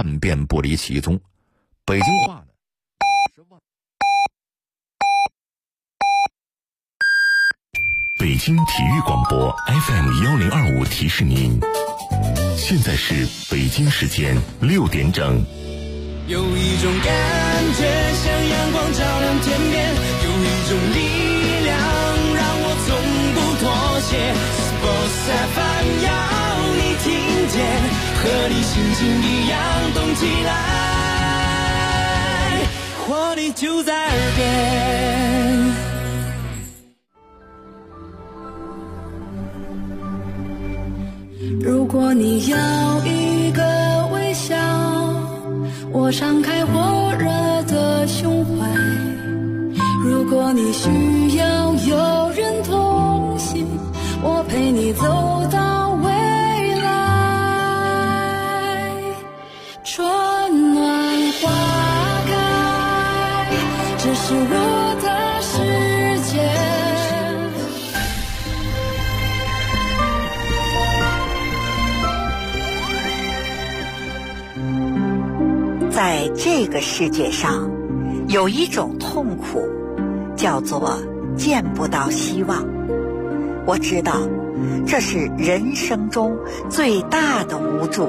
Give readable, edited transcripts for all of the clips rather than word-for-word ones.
万变不离其宗。北京话呢也是万。 北京体育广播 FM1025提示您，现在是北京时间6点整。 有一种感觉像阳光照亮天边，有一种力量让我从不妥协。Sports FM 要你听见，和你心情一样动起来，活力就在耳边。 如果你要一个微笑，我敞开火热的胸怀。如果你需要有人同行，我陪你走到未来。春暖花开，这是我的世界。 在这个世界上，有一种痛苦，叫做见不到希望。我知道，这是人生中最大的无助。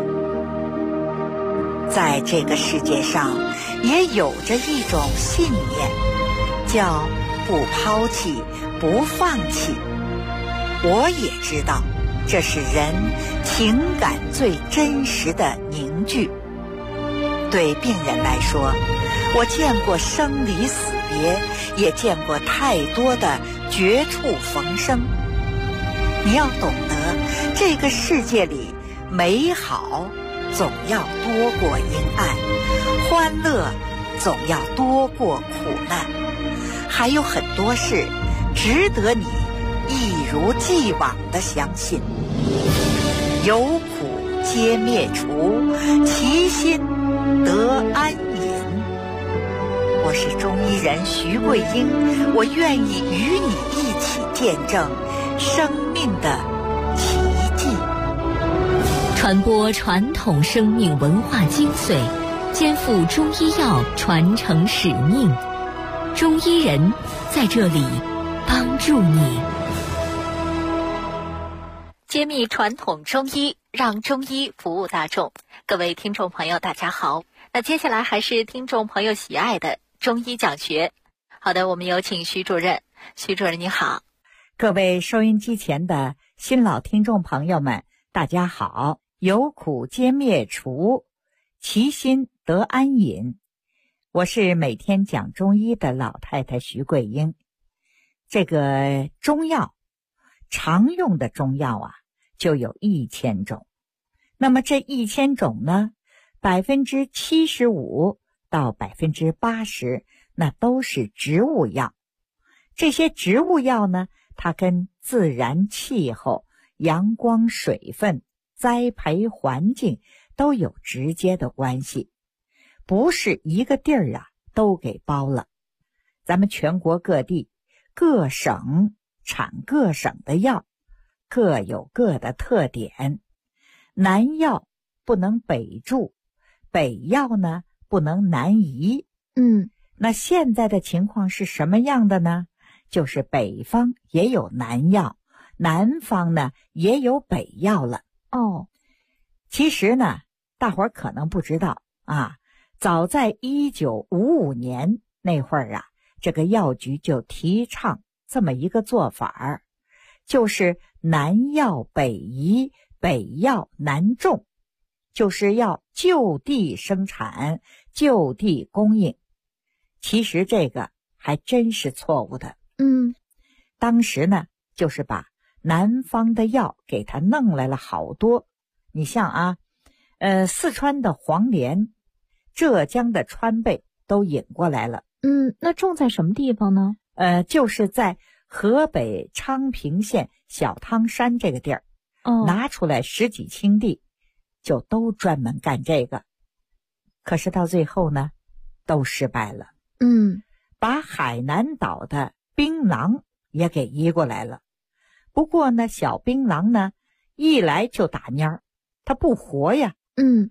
在这个世界上，也有着一种信念，叫不抛弃，不放弃。我也知道，这是人情感最真实的凝聚。对病人来说，我见过生离死别，也见过太多的绝处逢生。你要懂得，这个世界里美好总要多过阴暗，欢乐总要多过苦难，还有很多事值得你一如既往地相信。有苦皆灭除，其心得安隐。我是中医人徐桂英，我愿意与你一起见证生命的奇迹， 传播传统生命文化精髓，肩负中医药传承使命。中医人在这里帮助你，揭秘传统中医，让中医服务大众。各位听众朋友大家好，那接下来还是听众朋友喜爱的中医讲学。好的，我们有请徐主任。徐主任你好。 各位收音机前的新老听众朋友们大家好。有苦皆灭除，其心得安隐。我是每天讲中医的老太太徐桂英。这个中药，常用的中药啊，就有1000种。那么这1000种呢，75%到80%那都是植物药。这些植物药呢，它跟自然气候、阳光、水分、栽培环境都有直接的关系，不是一个地儿啊都给包了。咱们全国各地各省产各省的药，各有各的特点。南药不能北注，北药呢不能南移。那现在的情况是什么样的呢？就是北方也有南药，南方呢也有北药了。其实呢，大伙儿可能不知道啊，早在1955年那会儿啊，这个药局就提倡这么一个做法，就是南药北移，北药南种，就是要就地生产，就地供应。其实这个还真是错误的。当时呢，就是把南方的药给它弄来了好多。你像啊，四川的黄连，浙江的川贝都引过来了。 那种在什么地方呢？ 就是在河北昌平县小汤山这个地儿，拿出来10几顷地，就都专门干这个。可是到最后呢，都失败了。把海南岛的槟榔也给移过来了。不过呢，小槟榔呢，一来就打蔫儿，它不活呀。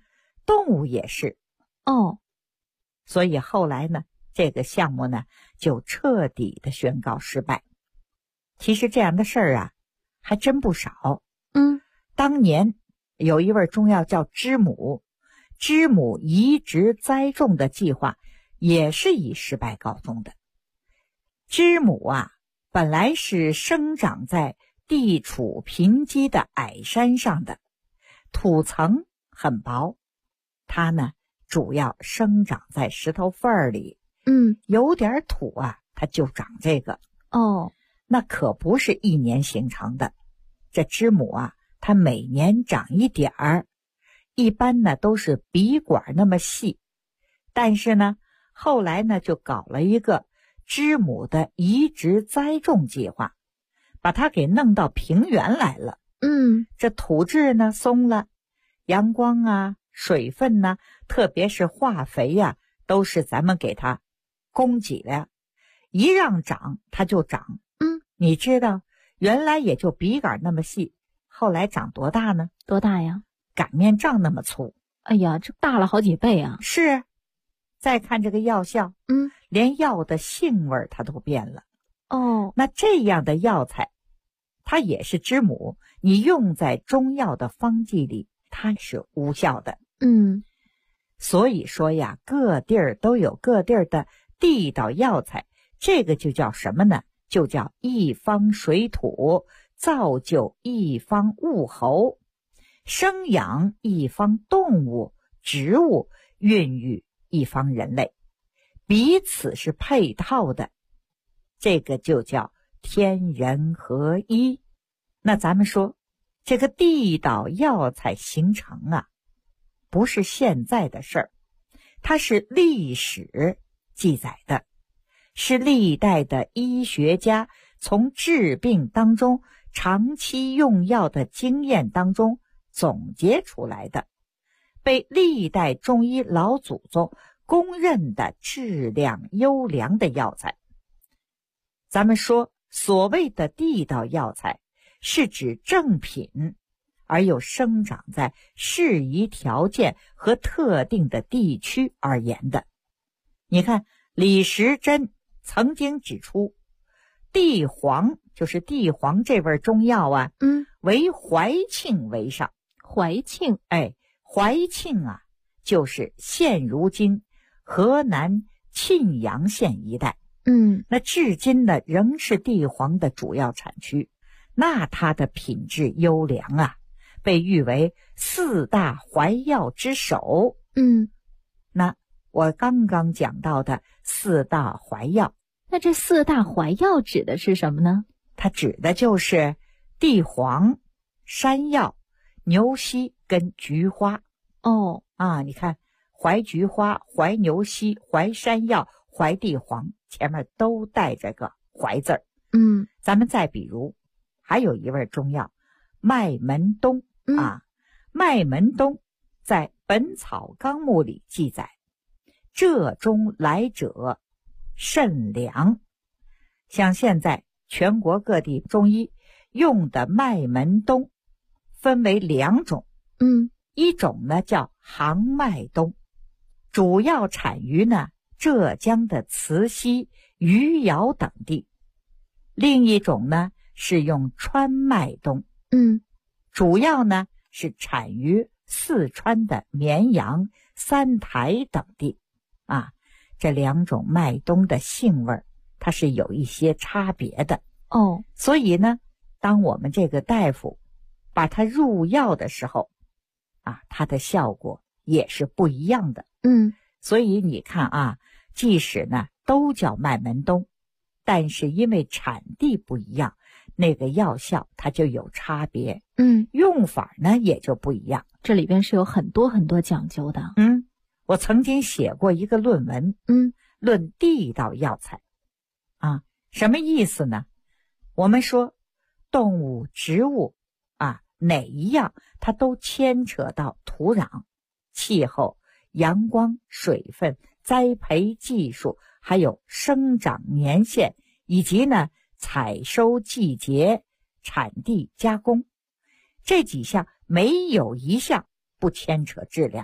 动物也是。 哦， 所以后来呢，这个项目呢就彻底的宣告失败。其实这样的事儿啊还真不少。当年有一味中药叫知母，知母移植栽种的计划也是以失败告终的。知母啊本来是生长在地处贫瘠的矮山上的，土层很薄，它呢主要生长在石头缝儿里，有点土啊它就长这个。 哦， 那可不是一年形成的，这知母啊它每年长一点儿，一般呢都是笔管那么细。但是呢后来呢就搞了一个知母的移植栽种计划，把它给弄到平原来了。这土质呢松了，阳光啊水分呢，特别是化肥呀，都是咱们给它供给的，一让长它就长。你知道原来也就笔杆那么细，后来长多大呢？ 多大呀？ 擀面杖那么粗。 哎呀，这大了好几倍啊！ 是。再看这个药效，连药的性味它都变了。 哦， 那这样的药材，它也是知母，你用在中药的方剂里，它是无效的。所以说呀，各地儿都有各地儿的地道药材，这个就叫什么呢？就叫一方水土，造就一方物候，生养一方动物、植物，孕育一方人类，彼此是配套的，这个就叫天人合一。那咱们说这个地道药材形成啊，不是现在的事儿，它是历史记载的，是历代的医学家从治病当中长期用药的经验当中总结出来的，被历代中医老祖宗公认的质量优良的药材。咱们说所谓的地道药材是指正品，而又生长在适宜条件和特定的地区而言的。你看李时珍曾经指出，地黄就是地黄这味中药啊，为怀庆为上。 怀庆， 怀庆啊就是现如今河南沁阳县一带，那至今呢仍是地黄的主要产区。那它的品质优良啊，被誉为四大怀药之首。那我刚刚讲到的四大怀药， 那这四大怀药指的是什么呢？ 它指的就是地黄、山药、牛膝跟菊花。你看怀菊花、怀牛膝、怀山药、怀地黄，前面都带着个怀字儿。咱们再比如还有一味中药麦门冬麦门冬在《本草纲目》里记载，浙中来者甚良。像现在全国各地中医用的麦门冬分为两种，一种呢叫杭麦冬，主要产于呢浙江的慈溪、余姚等地；另一种呢是用川麦冬，主要呢是产于四川的绵阳、三台等地。这两种麦冬的性味它是有一些差别的。所以呢，当我们这个大夫把它入药的时候它的效果也是不一样的。所以你看即使呢都叫麦门冬，但是因为产地不一样，那个药效它就有差别，用法呢也就不一样。 这里边是有很多很多讲究的。 我曾经写过一个论文，论地道药材什么意思呢？我们说动物、植物哪一样它都牵扯到土壤、气候、阳光、水分、栽培技术，还有生长年限，以及呢采收季节、产地、加工，这几项没有一项不牵扯质量的。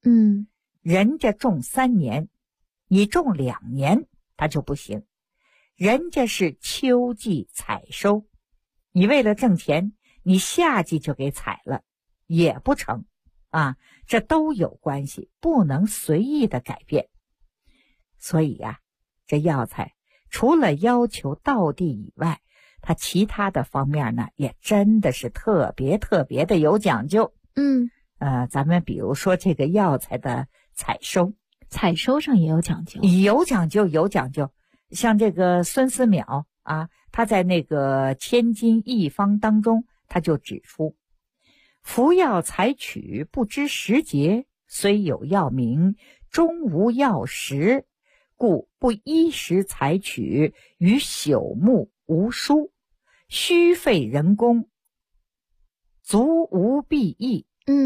人家种3年，你种2年，他就不行。人家是秋季采收，你为了挣钱，你夏季就给采了，也不成啊，这都有关系，不能随意的改变。所以呀，这药材除了要求道地以外，它其他的方面呢，也真的是特别的有讲究。咱们比如说这个药材的采收上也有讲究， 有讲究。像这个孙思邈啊，他在那个《千金一方》当中，他就指出，服药采取不知时节，虽有药名，终无药时，故不依时采取，于朽木无殊，虚费人工，足无裨益。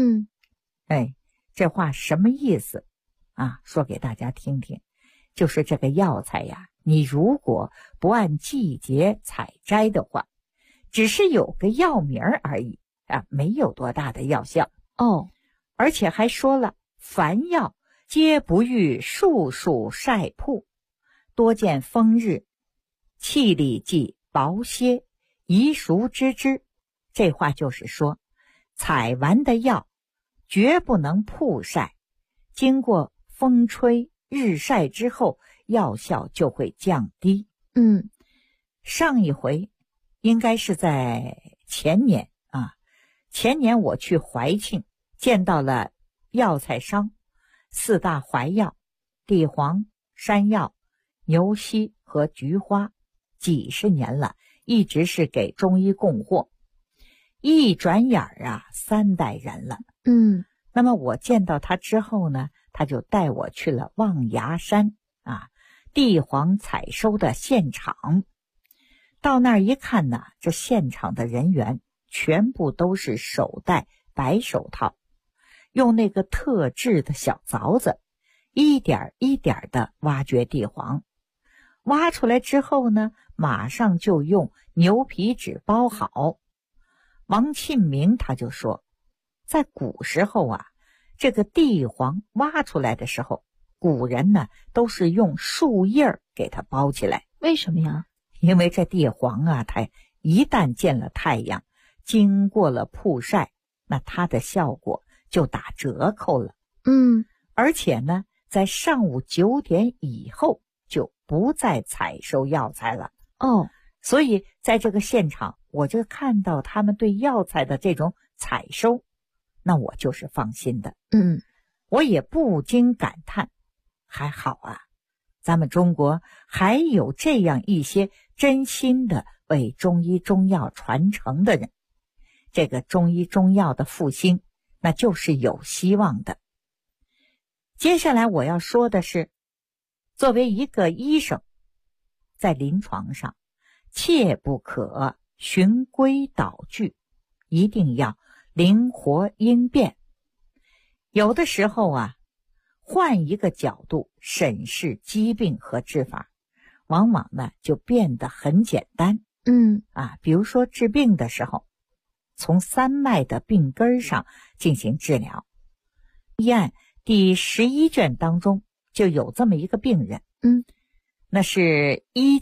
这话什么意思啊？说给大家听听。就是这个药材呀，你如果不按季节采摘的话，只是有个药名而已啊，没有多大的药效。而且还说了，凡药皆不遇数晒曝，多见风日，气力既薄歇，宜熟知之。这话就是说，采完的药绝不能曝晒，经过风吹日晒之后，药效就会降低。上一回应该是在前年啊，前年我去怀庆见到了药材商，4大怀药，地黄、山药、牛膝和菊花，几十年了，一直是给中医供货。一转眼3代人了。那么我见到他之后呢，他就带我去了望崖山啊，地黄采收的现场。到那儿一看呢，这现场的人员全部都是手戴白手套，用那个特制的小凿子，一点一点的挖掘地黄。挖出来之后呢，马上就用牛皮纸包好。王庆明他就说，在古时候啊，这个地黄挖出来的时候，古人呢都是用树叶给它包起来。 为什么呀？ 因为这地黄啊，它一旦见了太阳，经过了曝晒，那它的效果就打折扣了。而且呢，在上午9点以后就不再采收药材了。所以在这个现场，我就看到他们对药材的这种采收，那我就是放心的。我也不禁感叹，还好啊，咱们中国还有这样一些真心的为中医中药传承的人，这个中医中药的复兴那就是有希望的。接下来我要说的是，作为一个医生，在临床上切不可循规蹈矩，一定要灵活应变。有的时候啊，换一个角度审视疾病和治法，往往呢就变得很简单。比如说治病的时候，从3脉的病根上进行治疗。医案第11卷当中就有这么一个病人。那是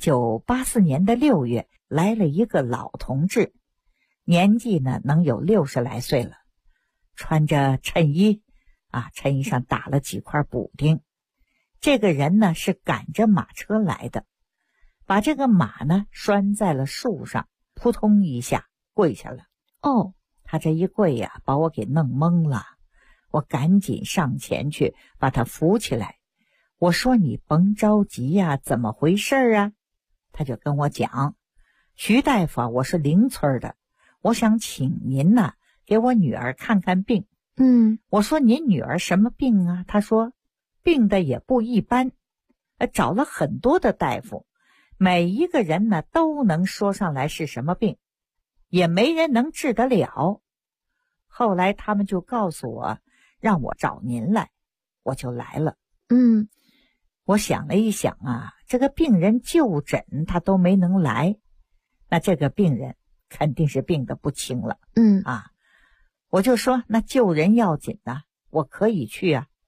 1984年的6月，来了一个老同志，年纪呢能有60来岁了，穿着衬衣衬衣上打了几块补丁。这个人呢是赶着马车来的，把这个马呢拴在了树上，扑通一下跪下了。他这一跪呀，把我给弄懵了。我赶紧上前去把他扶起来，我说你甭着急呀，怎么回事啊？他就跟我讲，徐大夫，我是邻村的，我想请您呢给我女儿看看病。我说您女儿什么病啊？他说病的也不一般，找了很多的大夫，每一个人呢都能说上来是什么病，也没人能治得了。后来他们就告诉我让我找您来，我就来了。我想了一想啊，这个病人就诊他都没能来，那这个病人肯定是病得不轻了。我就说那救人要紧啊，我可以去啊。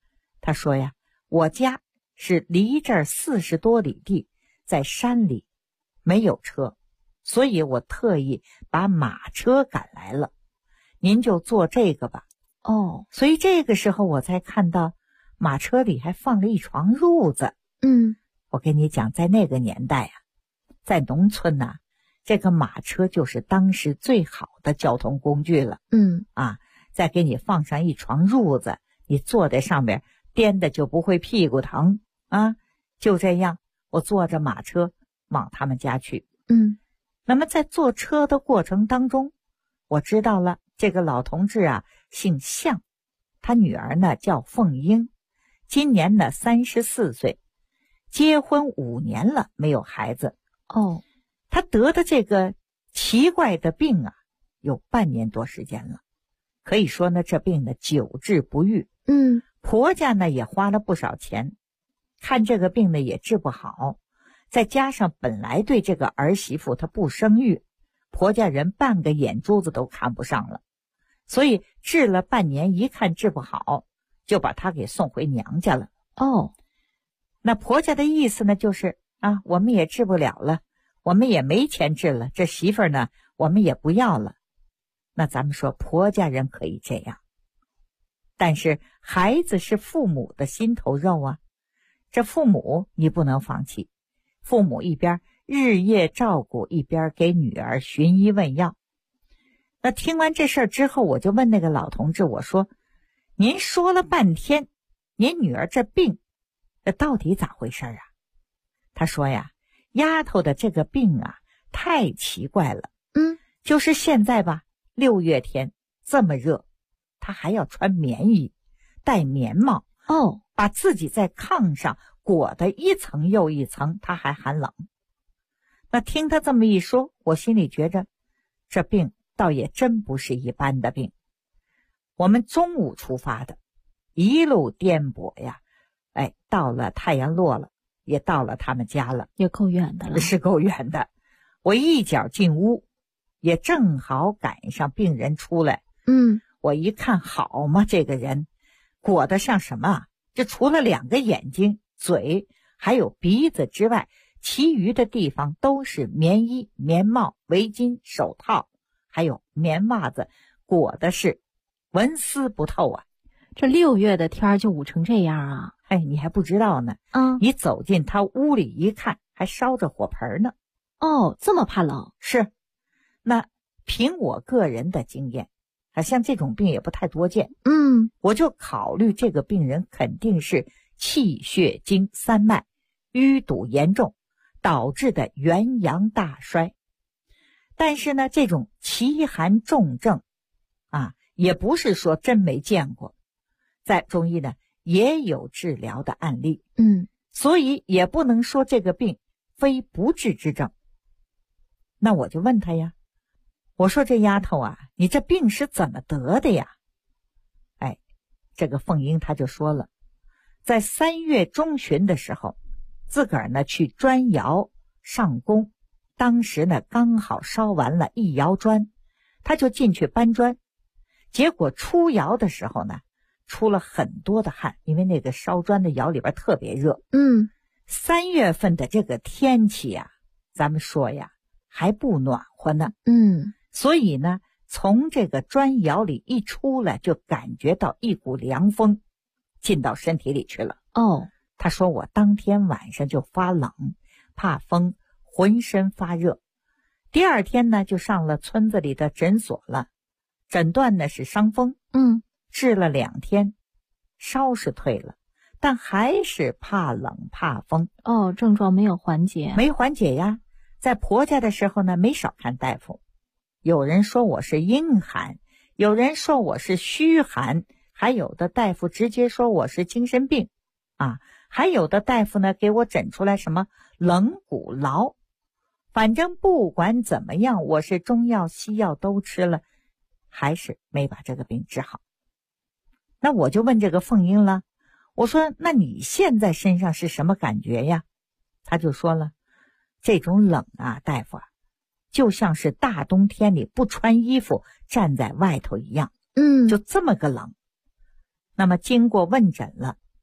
他说呀，我家是离这儿40多里地，在山里，没有车，所以我特意把马车赶来了，您就坐这个吧。 哦， 所以这个时候我才看到马车里还放了一床褥子。我跟你讲，在那个年代啊，在农村呐，这个马车就是当时最好的交通工具了。再给你放上一床褥子，你坐在上面颠的就不会屁股疼啊。就这样，我坐着马车往他们家去。那么在坐车的过程当中，我知道了这个老同志啊姓向，他女儿呢叫凤英，今年呢34岁，结婚5年了，没有孩子。他得的这个奇怪的病啊，有半年多时间了，可以说呢这病呢久治不愈。婆家呢也花了不少钱，看这个病呢也治不好，再加上本来对这个儿媳妇她不生育，婆家人半个眼珠子都看不上了，所以治了半年，一看治不好，就把她给送回娘家了。那婆家的意思呢就是啊，我们也治不了了，我们也没钱治了，这媳妇儿呢我们也不要了。那咱们说婆家人可以这样，但是孩子是父母的心头肉啊，这父母你不能放弃，父母一边日夜照顾，一边给女儿寻医问药。那听完这事儿之后，我就问那个老同志，我说您说了半天，您女儿这病这到底咋回事啊？他说呀，丫头的这个病啊太奇怪了。就是现在吧，6月天这么热，她还要穿棉衣，戴棉帽，把自己在炕上裹得一层又一层，她还寒冷。那听他这么一说，我心里觉着这病倒也真不是一般的病。我们中午出发的，一路颠簸呀，到了太阳落了，也到了他们家了， 也够远的了， 是够远的。我一脚进屋，也正好赶上病人出来。我一看，好嘛，这个人裹得像什么啊？就除了2个眼睛、嘴还有鼻子之外，其余的地方都是棉衣、棉帽、围巾、手套，还有棉袜子，裹的是纹丝不透啊。 这6月的天就捂成这样啊？ 你还不知道呢。你走进他屋里一看，还烧着火盆呢。 这么怕冷？ 是。那凭我个人的经验，像这种病也不太多见。我就考虑这个病人肯定是气血经3脉淤堵严重导致的元阳大衰。但是呢，这种奇寒重症啊，也不是说真没见过，在中医呢也有治疗的案例。所以也不能说这个病非不治之症。那我就问他呀，我说这丫头啊，你这病是怎么得的呀？这个凤英她就说了，在3月中旬的时候，自个儿呢去砖窑上工，当时呢刚好烧完了1窑砖，她就进去搬砖，结果出窑的时候呢出了很多的汗，因为那个烧砖的窑里边特别热。3月份的这个天气呀，咱们说呀还不暖和呢。所以呢从这个砖窑里一出来，就感觉到一股凉风进到身体里去了。他说我当天晚上就发冷，怕风，浑身发热。第2天呢就上了村子里的诊所了，诊断呢是伤风。治了2天，烧是退了，但还是怕冷怕风。 症状没有缓解？ 没缓解呀。在婆家的时候呢没少看大夫，有人说我是阴寒，有人说我是虚寒，还有的大夫直接说我是精神病啊，还有的大夫呢给我诊出来什么冷骨劳。反正不管怎么样，我是中药西药都吃了，还是没把这个病治好。那我就问这个凤英了，我说那你现在身上是什么感觉呀？他就说了，这种冷啊，大夫啊，就像是大冬天里不穿衣服站在外头一样。就这么个冷。那么经过问诊了，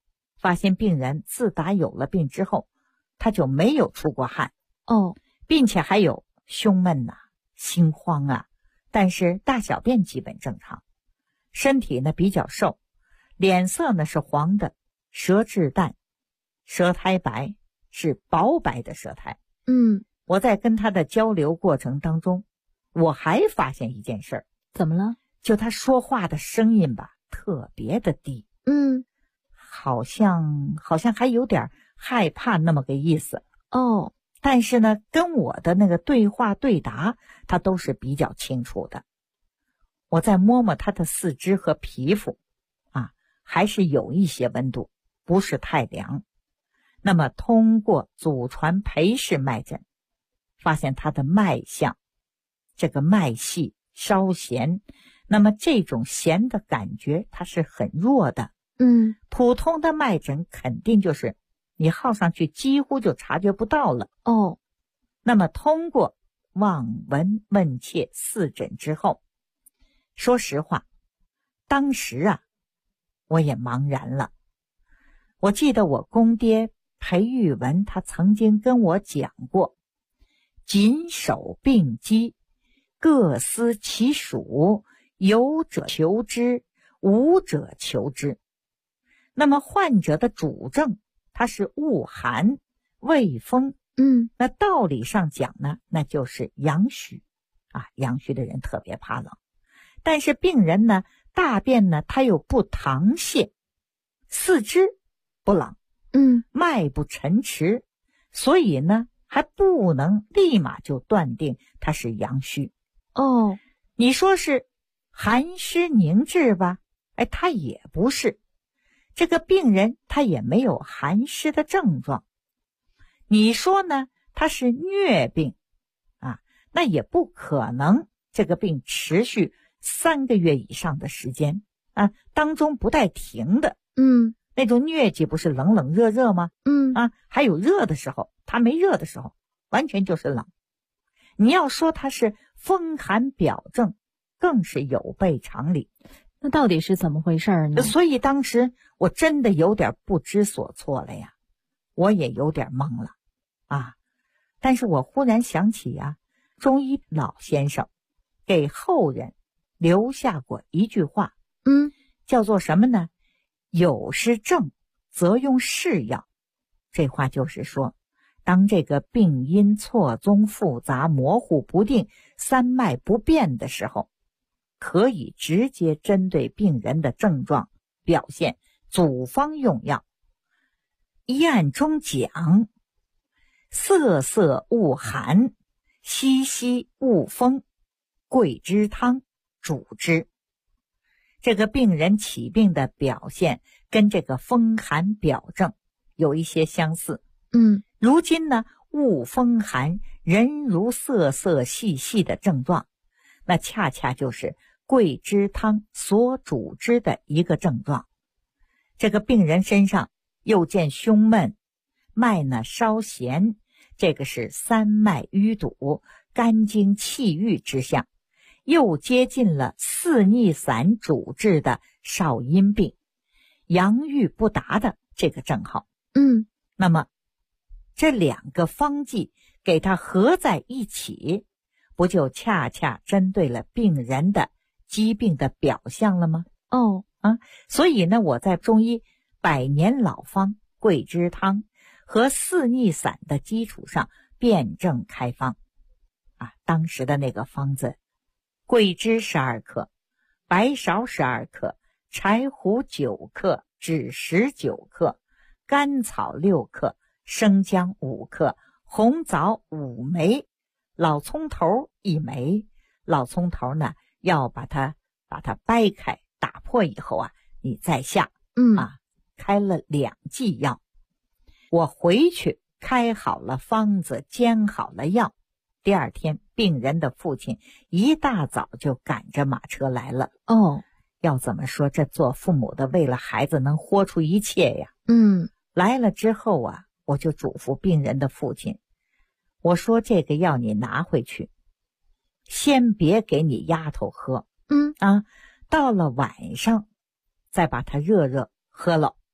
发现病人自打有了病之后，他就没有出过汗并且还有胸闷心慌但是大小便基本正常，身体呢比较瘦，脸色呢是黄的，舌质淡，舌苔白，是薄白的舌苔。我在跟他的交流过程当中，我还发现一件事儿。 怎么了？ 就他说话的声音吧，特别的低。好像还有点害怕那么个意思。但是呢，跟我的那个对话对答，他都是比较清楚的。我再摸摸他的四肢和皮肤还是有一些温度，不是太凉。那么通过祖传裴氏脉诊，发现他的脉象，这个脉细稍弦，那么这种弦的感觉它是很弱的。普通的脉诊肯定就是你号上去几乎就察觉不到了。那么通过望闻问切四诊之后，说实话，当时我也茫然了。我记得我公爹裴玉文他曾经跟我讲过，谨守病机，各司其属，有者求之，无者求之。那么患者的主症它是恶寒畏风，那道理上讲呢，那就是阳虚阳虚的人特别怕冷。但是病人呢，大便呢他又不溏泻，四肢不冷，脉不沉迟，所以呢还不能立马就断定他是阳虚。你说是寒湿凝滞吧，他也不是。这个病人他也没有寒湿的症状。你说呢，他是疟病那也不可能这个病持续3个月以上的时间当中不带停的。那种疟疾不是冷冷热热吗？还有热的时候，他没热的时候完全就是冷。你要说他是风寒表症，更是有悖常理。 那到底是怎么回事呢？ 所以当时我真的有点不知所措了呀，我也有点懵了但是我忽然想起中医老先生给后人留下过一句话，叫做什么呢？有是症则用是药。这话就是说，当这个病因错综复杂、模糊不定、三脉不变的时候，可以直接针对病人的症状表现组方用药。医案中讲，涩涩恶寒，淅淅恶风，桂枝汤主之。这个病人起病的表现跟这个风寒表症有一些相似。如今呢，恶风寒，人如涩涩细细的症状，那恰恰就是桂枝汤所主之的一个症状。这个病人身上又见胸闷，脉呢稍弦，这个是三脉淤堵、肝经气郁之象，又接近了四逆散主治的少阴病，阳郁不达的这个症候。那么这两个方剂给它合在一起，不就恰恰针对了病人的疾病的表象了吗？所以呢，我在中医百年老方桂枝汤和四逆散的基础上辩证开方当时的那个方子，桂枝12克，白芍12克，柴胡9克，枳实9克，甘草6克，生姜5克，红枣5枚，老葱头1枚。老葱头呢，要把它掰开打破以后你再下。开了2剂药。我回去开好了方子，煎好了药。第二天，病人的父亲一大早就赶着马车来了。要怎么说，这做父母的为了孩子能豁出一切呀。来了之后我就嘱咐病人的父亲，我说这个药你拿回去，先别给你丫头喝。到了晚上再把它热热喝了，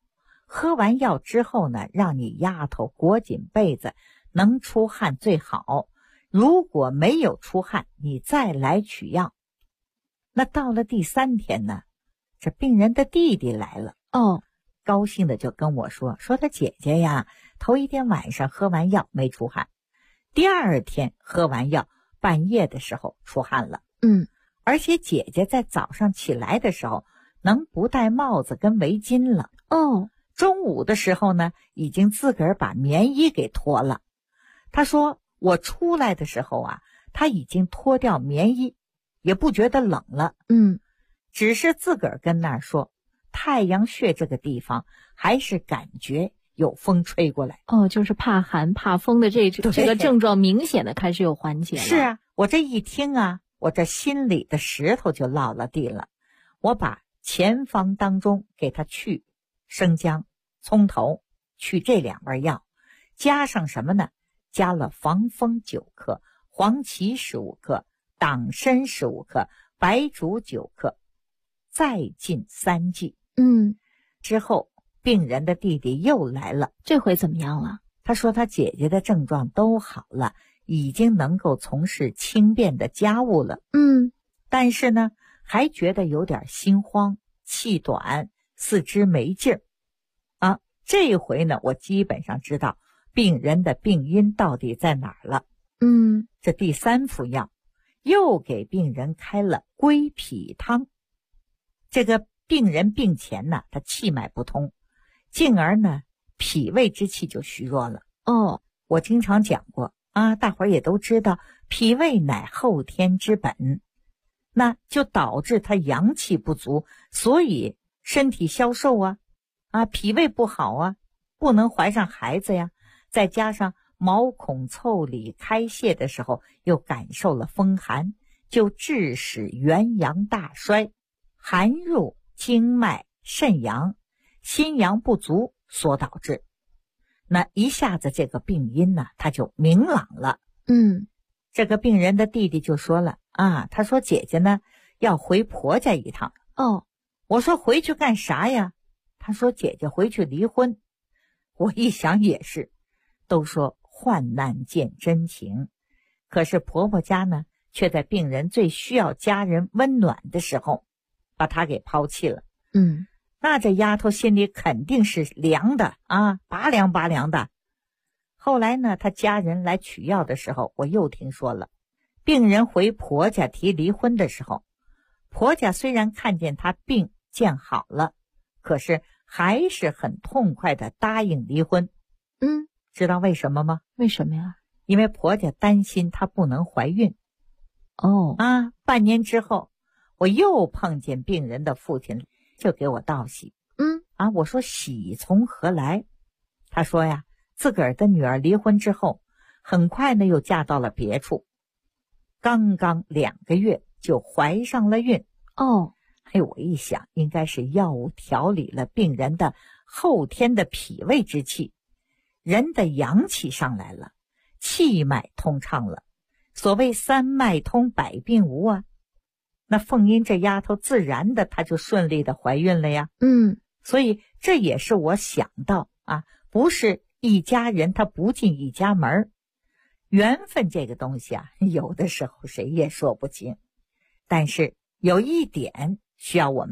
喝完药之后呢，让你丫头裹紧被子，能出汗最好。如果没有出汗，你再来取药。那到了第3天呢，这病人的弟弟来了。高兴的就跟我说他姐姐呀，头一天晚上喝完药没出汗，第2天喝完药，半夜的时候出汗了。而且姐姐在早上起来的时候能不戴帽子跟围巾了。中午的时候呢，已经自个儿把棉衣给脱了。她说我出来的时候啊，她已经脱掉棉衣，也不觉得冷了。只是自个儿跟那儿说，太阳穴这个地方还是感觉有风吹过来。 就是怕寒怕风的这个症状明显的开始有缓解了。 是啊，我这一听啊，我这心里的石头就落了地了。我把前方当中给他去生姜、葱头，去这2味药，加上什么呢？加了防风9克，黄芪15克，党参15克，白术9克，再进3剂。之后病人的弟弟又来了。 这回怎么样了？ 他说他姐姐的症状都好了，已经能够从事轻便的家务了。但是呢，还觉得有点心慌、气短、四肢没劲儿。这回呢，我基本上知道病人的病因到底在哪儿了。这第3副药又给病人开了归脾汤。这个病人病前呢，他气脉不通，进而呢脾胃之气就虚弱了。我经常讲过啊，大伙儿也都知道，脾胃乃后天之本，那就导致他阳气不足，所以身体消瘦啊，脾胃不好啊，不能怀上孩子呀。再加上毛孔腠理开泄的时候又感受了风寒，就致使元阳大衰，寒入经脉肾阳，心阳不足所导致。那一下子这个病因呢，他就明朗了。这个病人的弟弟就说了他说姐姐呢要回婆家一趟。我说回去干啥呀？他说姐姐回去离婚。我一想也是，都说患难见真情，可是婆婆家呢，却在病人最需要家人温暖的时候，把她给抛弃了。那这丫头心里肯定是凉的拔凉拔凉的。后来呢，她家人来取药的时候，我又听说了，病人回婆家提离婚的时候，婆家虽然看见她病见好了，可是还是很痛快的答应离婚。知道为什么吗？ 为什么呀？ 因为婆家担心她不能怀孕。半年之后，我又碰见病人的父亲，就给我道喜。我说喜从何来？他说呀，自个儿的女儿离婚之后，很快呢又嫁到了别处，刚刚2个月就怀上了孕。我一想，应该是药物调理了病人的后天的脾胃之气，人的阳气上来了，气脉通畅了。所谓3脉通，百病无啊。那凤英这丫头自然的，她就顺利的怀孕了呀。所以这也是我想到不是一家人他不进一家门，缘分这个东西有的时候谁也说不清。但是有一点需要我们